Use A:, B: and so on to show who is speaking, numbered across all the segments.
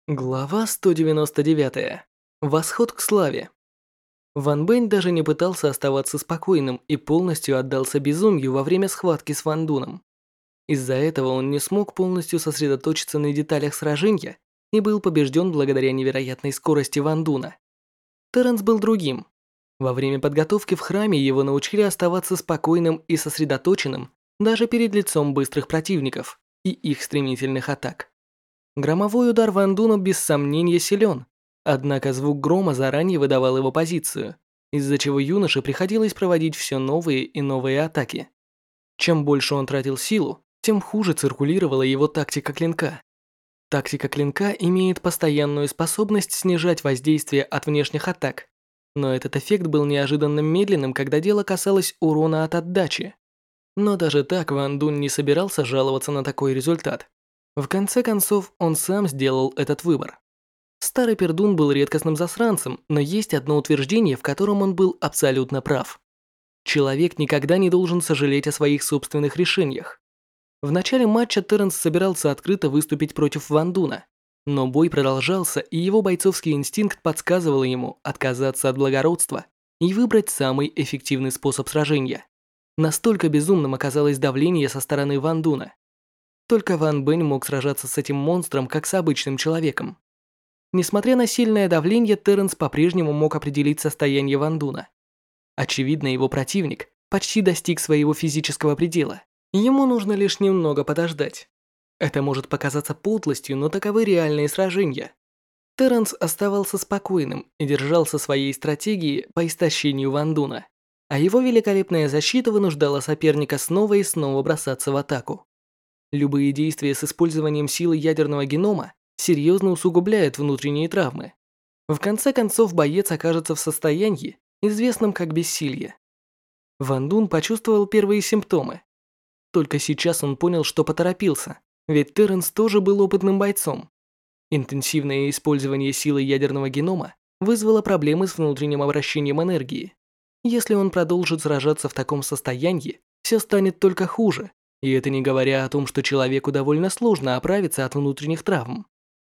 A: Глава 199. Восход к славе. Ван Бэнь даже не пытался оставаться спокойным и полностью отдался безумию во время схватки с Ван Дуном. Из-за этого он не смог полностью сосредоточиться на деталях сражения и был побежден благодаря невероятной скорости Ван Дуна. Терренс был другим. Во время подготовки в храме его научили оставаться спокойным и сосредоточенным даже перед лицом быстрых противников и их стремительных атак. Громовой удар Ван Дуна без сомнения силен, однако звук грома заранее выдавал его позицию, из-за чего юноше приходилось проводить все новые и новые атаки. Чем больше он тратил силу, тем хуже циркулировала его тактика клинка. Тактика клинка имеет постоянную способность снижать воздействие от внешних атак, но этот эффект был неожиданно медленным, когда дело касалось урона от отдачи. Но даже так Ван Дун не собирался жаловаться на такой результат. В конце концов, он сам сделал этот выбор. Старый пердун был редкостным засранцем, но есть одно утверждение, в котором он был абсолютно прав. Человек никогда не должен сожалеть о своих собственных решениях. В начале матча Терренс собирался открыто выступить против Ван Дуна, но бой продолжался, и его бойцовский инстинкт подсказывал ему отказаться от благородства и выбрать самый эффективный способ сражения. Настолько безумным оказалось давление со стороны Ван Дуна. Только Ван Бэнь мог сражаться с этим монстром, как с обычным человеком. Несмотря на сильное давление, Терренс по-прежнему мог определить состояние Ван Дуна. Очевидно, его противник почти достиг своего физического предела. Ему нужно лишь немного подождать. Это может показаться подлостью, но таковы реальные сражения. Терренс оставался спокойным и держался своей стратегии по истощению Ван Дуна, а его великолепная защита вынуждала соперника снова и снова бросаться в атаку. Любые действия с использованием силы ядерного генома серьезно усугубляют внутренние травмы. В конце концов, боец окажется в состоянии, известном как бессилие. Ван Дун почувствовал первые симптомы. Только сейчас он понял, что поторопился, ведь Терренс тоже был опытным бойцом. Интенсивное использование силы ядерного генома вызвало проблемы с внутренним обращением энергии. Если он продолжит сражаться в таком состоянии, все станет только хуже. И это не говоря о том, что человеку довольно сложно оправиться от внутренних травм.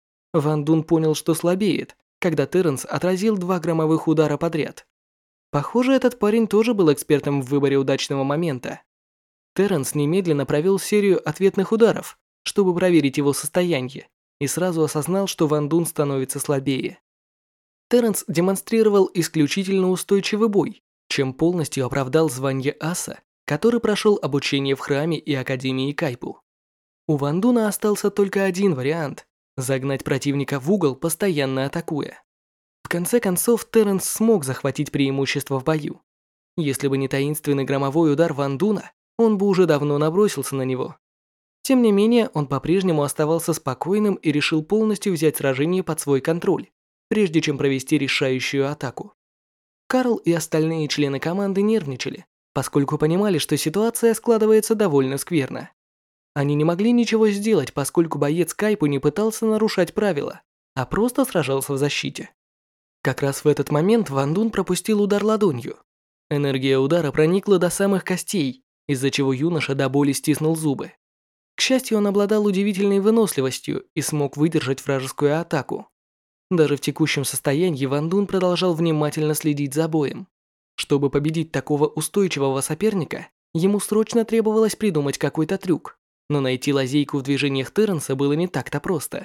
A: Ван Дун понял, что слабеет, когда Терренс отразил 2 громовых удара подряд. Похоже, этот парень тоже был экспертом в выборе удачного момента. Терренс немедленно провел серию ответных ударов, чтобы проверить его состояние, и сразу осознал, что Ван Дун становится слабее. Терренс демонстрировал исключительно устойчивый бой, чем полностью оправдал звание аса, который прошел обучение в храме и академии Кайпу. У Ван Дуна остался только один вариант – загнать противника в угол, постоянно атакуя. В конце концов, Терренс смог захватить преимущество в бою. Если бы не таинственный громовой удар Ван Дуна, он бы уже давно набросился на него. Тем не менее, он по-прежнему оставался спокойным и решил полностью взять сражение под свой контроль, прежде чем провести решающую атаку. Карл и остальные члены команды нервничали, поскольку понимали, что ситуация складывается довольно скверно. Они не могли ничего сделать, поскольку боец Кайпу не пытался нарушать правила, а просто сражался в защите. Как раз в этот момент Ван Дун пропустил удар ладонью. Энергия удара проникла до самых костей, из-за чего юноша до боли стиснул зубы. К счастью, он обладал удивительной выносливостью и смог выдержать вражескую атаку. Даже в текущем состоянии Ван Дун продолжал внимательно следить за боем. Чтобы победить такого устойчивого соперника, ему срочно требовалось придумать какой-то трюк, но найти лазейку в движениях Терренса было не так-то просто.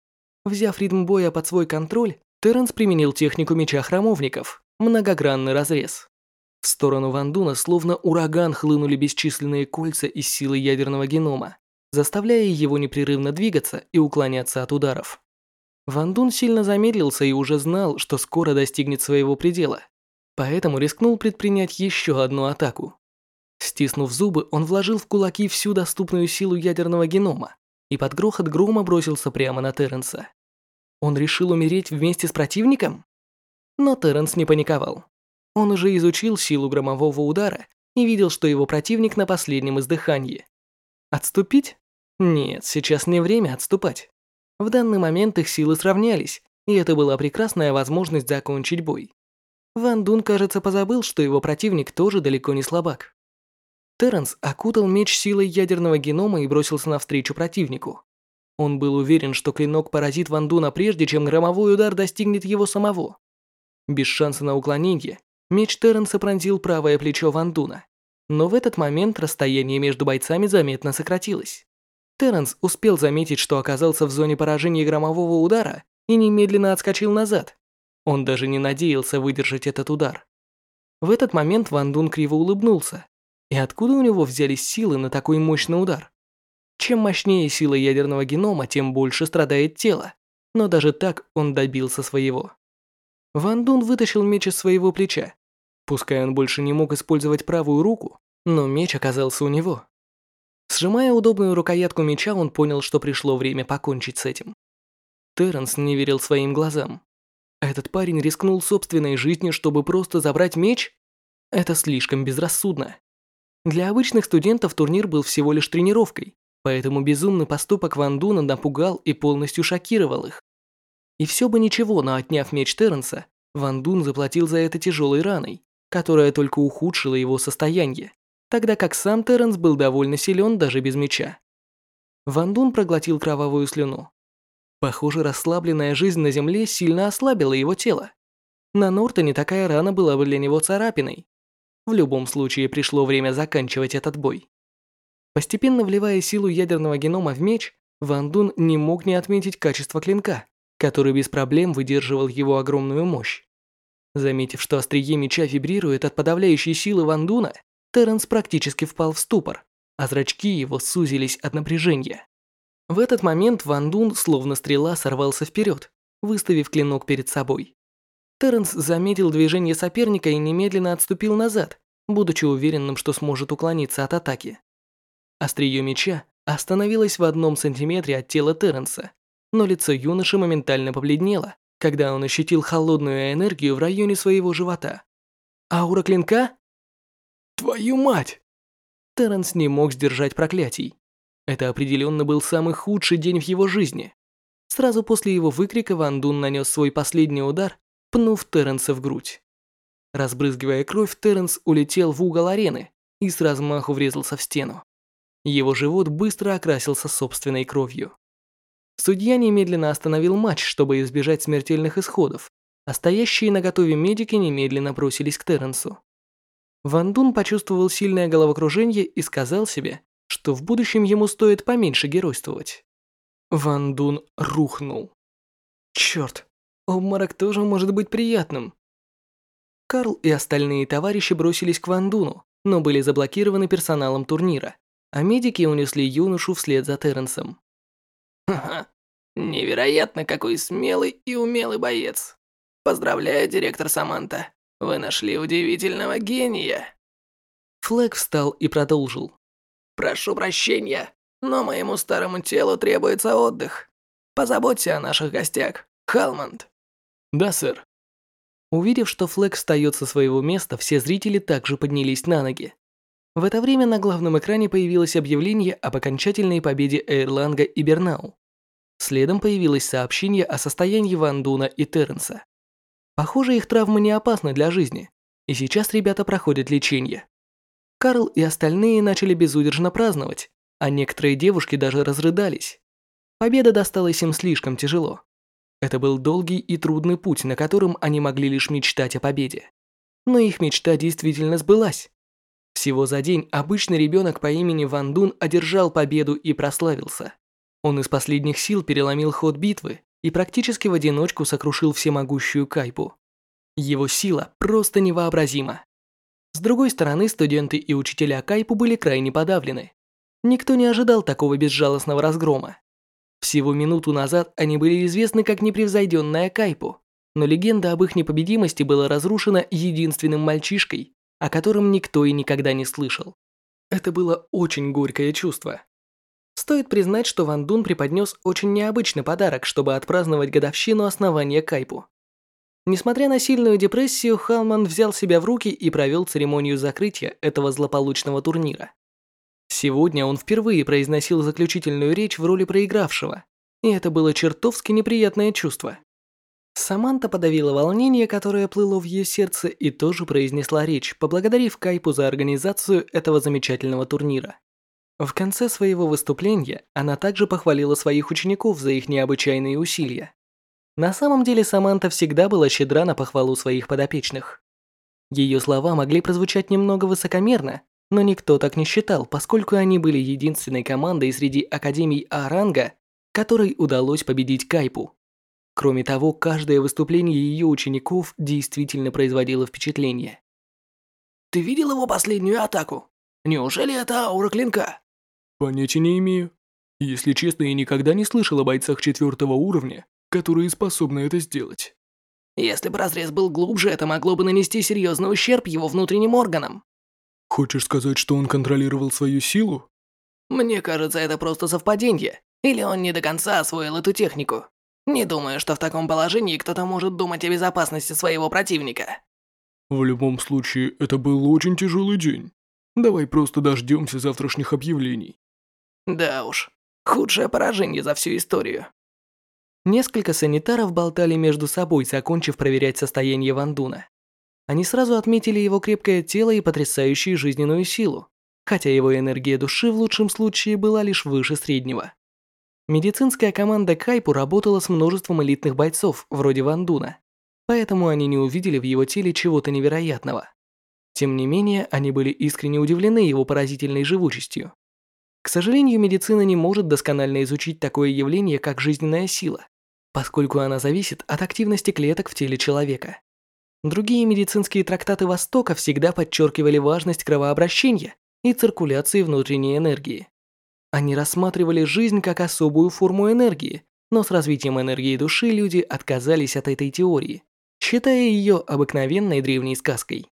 A: Взяв ритм боя под свой контроль, Терренс применил технику меча храмовников – многогранный разрез. В сторону Ван Дуна словно ураган хлынули бесчисленные кольца из силы ядерного генома, заставляя его непрерывно двигаться и уклоняться от ударов. Ван Дун сильно замедлился и уже знал, что скоро достигнет своего предела. Поэтому рискнул предпринять еще одну атаку. Стиснув зубы, он вложил в кулаки всю доступную силу ядерного генома и под грохот грома бросился прямо на Терренса. Он решил умереть вместе с противником? Но Терренс не паниковал. Он уже изучил силу громового удара и видел, что его противник на последнем издыхании. Отступить? Нет, сейчас не время отступать. В данный момент их силы сравнялись, и это была прекрасная возможность закончить бой. Ван Дун, кажется, позабыл, что его противник тоже далеко не слабак. Терренс окутал меч силой ядерного генома и бросился навстречу противнику. Он был уверен, что клинок поразит Ван Дуна прежде, чем громовой удар достигнет его самого. Без шанса на уклонение, меч Терренса пронзил правое плечо Ван Дуна. Но в этот момент расстояние между бойцами заметно сократилось. Терренс успел заметить, что оказался в зоне поражения громового удара и немедленно отскочил назад. Он даже не надеялся выдержать этот удар. В этот момент Ван Дун криво улыбнулся. И откуда у него взялись силы на такой мощный удар? Чем мощнее сила ядерного генома, тем больше страдает тело. Но даже так он добился своего. Ван Дун вытащил меч из своего плеча. Пускай он больше не мог использовать правую руку, но меч оказался у него. Сжимая удобную рукоятку меча, он понял, что пришло время покончить с этим. Терренс не верил своим глазам. Этот парень рискнул собственной жизнью, чтобы просто забрать меч? Это слишком безрассудно. Для обычных студентов турнир был всего лишь тренировкой, поэтому безумный поступок Ван Дуна напугал и полностью шокировал их. И все бы ничего, но отняв меч Терренса, Ван Дун заплатил за это тяжелой раной, которая только ухудшила его состояние, тогда как сам Терренс был довольно силен даже без меча. Ван Дун проглотил кровавую слюну. Похоже, расслабленная жизнь на земле сильно ослабила его тело. На Нортоне такая рана была бы для него царапиной. В любом случае пришло время заканчивать этот бой. Постепенно вливая силу ядерного генома в меч, Ван Дун не мог не отметить качество клинка, который без проблем выдерживал его огромную мощь. Заметив, что острие меча вибрирует от подавляющей силы Ван Дуна, Терренс практически впал в ступор, а зрачки его сузились от напряжения. В этот момент Ван Дун, словно стрела, сорвался вперед, выставив клинок перед собой. Терренс заметил движение соперника и немедленно отступил назад, будучи уверенным, что сможет уклониться от атаки. Острие меча остановилось в 1 сантиметре от тела Терренса, но лицо юноши моментально побледнело, когда он ощутил холодную энергию в районе своего живота. Аура клинка? Твою мать! Терренс не мог сдержать проклятий. Это определенно был самый худший день в его жизни. Сразу после его выкрика Ван Дун нанес свой последний удар, пнув Терренса в грудь. Разбрызгивая кровь, Терренс улетел в угол арены и с размаху врезался в стену. Его живот быстро окрасился собственной кровью. Судья немедленно остановил матч, чтобы избежать смертельных исходов, а стоящие наготове медики немедленно бросились к Терренсу. Ван Дун почувствовал сильное головокружение и сказал себе, что в будущем ему стоит поменьше геройствовать. Ван Дун рухнул. Черт, обморок тоже может быть приятным. Карл и остальные товарищи бросились к Ван Дуну, но были заблокированы персоналом турнира, а медики унесли юношу вслед за Терренсом.
B: Ха-ха, невероятно, какой смелый и умелый боец. Поздравляю, директор Саманта. Вы нашли удивительного гения.
A: Флэг встал и продолжил.
B: Прошу прощения, но моему старому телу требуется отдых. Позаботься о наших гостях, Халмонд.
A: Да, сэр. Увидев, что Флэг встает со своего места, все зрители также поднялись на ноги. В это время на главном экране появилось объявление об окончательной победе Эйрланга и Бернау. Следом появилось сообщение о состоянии Ван Дуна и Терренса. Похоже, их травмы не опасны для жизни, и сейчас ребята проходят лечение. Карл и остальные начали безудержно праздновать, а некоторые девушки даже разрыдались. Победа досталась им слишком тяжело. Это был долгий и трудный путь, на котором они могли лишь мечтать о победе. Но их мечта действительно сбылась. Всего за день обычный ребенок по имени Ван Дун одержал победу и прославился. Он из последних сил переломил ход битвы и практически в одиночку сокрушил всемогущую Кайпу. Его сила просто невообразима. С другой стороны, студенты и учителя Кайпу были крайне подавлены. Никто не ожидал такого безжалостного разгрома. Всего минуту назад они были известны как непревзойденная Кайпу, но легенда об их непобедимости была разрушена единственным мальчишкой, о котором никто и никогда не слышал. Это было очень горькое чувство. Стоит признать, что Ван Дун преподнес очень необычный подарок, чтобы отпраздновать годовщину основания Кайпу. Несмотря на сильную депрессию, Халман взял себя в руки и провел церемонию закрытия этого злополучного турнира. Сегодня он впервые произносил заключительную речь в роли проигравшего, и это было чертовски неприятное чувство. Саманта подавила волнение, которое плыло в ее сердце, и тоже произнесла речь, поблагодарив Кайпу за организацию этого замечательного турнира. В конце своего выступления она также похвалила своих учеников за их необычайные усилия. На самом деле Саманта всегда была щедра на похвалу своих подопечных. Ее слова могли прозвучать немного высокомерно, но никто так не считал, поскольку они были единственной командой среди академий А-ранга, которой удалось победить Кайпу. Кроме того, каждое выступление ее учеников действительно производило впечатление.
B: Ты видел его последнюю атаку? Неужели это аура клинка?
C: Понятия не имею. Если честно, я никогда не слышал о бойцах 4-го уровня, которые способны это сделать.
B: Если бы разрез был глубже, это могло бы нанести серьезный ущерб его внутренним органам.
C: Хочешь сказать, что он контролировал свою силу?
B: Мне кажется, это просто совпадение. Или он не до конца освоил эту технику. Не думаю, что в таком положении кто-то может думать о безопасности своего противника.
C: В любом случае, это был очень тяжелый день. Давай просто дождемся завтрашних объявлений.
B: Да уж, худшее поражение за всю историю.
A: Несколько санитаров болтали между собой, закончив проверять состояние Ван Дуна. Они сразу отметили его крепкое тело и потрясающую жизненную силу, хотя его энергия души в лучшем случае была лишь выше среднего. Медицинская команда Кайпу работала с множеством элитных бойцов, вроде Ван Дуна, поэтому они не увидели в его теле чего-то невероятного. Тем не менее, они были искренне удивлены его поразительной живучестью. К сожалению, медицина не может досконально изучить такое явление, как жизненная сила, поскольку она зависит от активности клеток в теле человека. Другие медицинские трактаты Востока всегда подчеркивали важность кровообращения и циркуляции внутренней энергии. Они рассматривали жизнь как особую форму энергии, но с развитием энергии души люди отказались от этой теории, считая ее обыкновенной древней сказкой.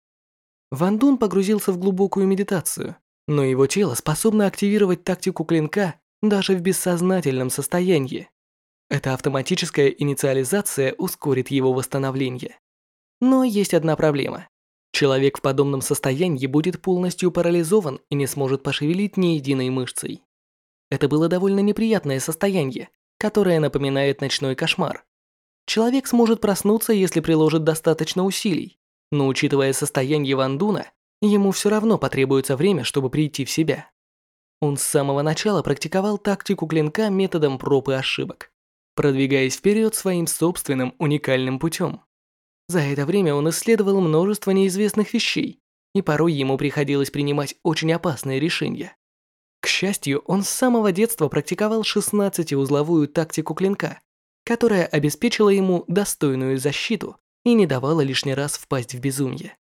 A: Ван Дун погрузился в глубокую медитацию, но его тело способно активировать тактику клинка даже в бессознательном состоянии. Эта автоматическая инициализация ускорит его восстановление. Но есть одна проблема. Человек в подобном состоянии будет полностью парализован и не сможет пошевелить ни единой мышцей. Это было довольно неприятное состояние, которое напоминает ночной кошмар. Человек сможет проснуться, если приложит достаточно усилий, но учитывая состояние Ван Дуна, ему все равно потребуется время, чтобы прийти в себя. Он с самого начала практиковал тактику клинка методом проб и ошибок, продвигаясь вперед своим собственным уникальным путем. За это время он исследовал множество неизвестных вещей, и порой ему приходилось принимать очень опасные решения. К счастью, он с самого детства практиковал 16-узловую тактику клинка, которая обеспечила ему достойную защиту и не давала лишний раз впасть в безумие.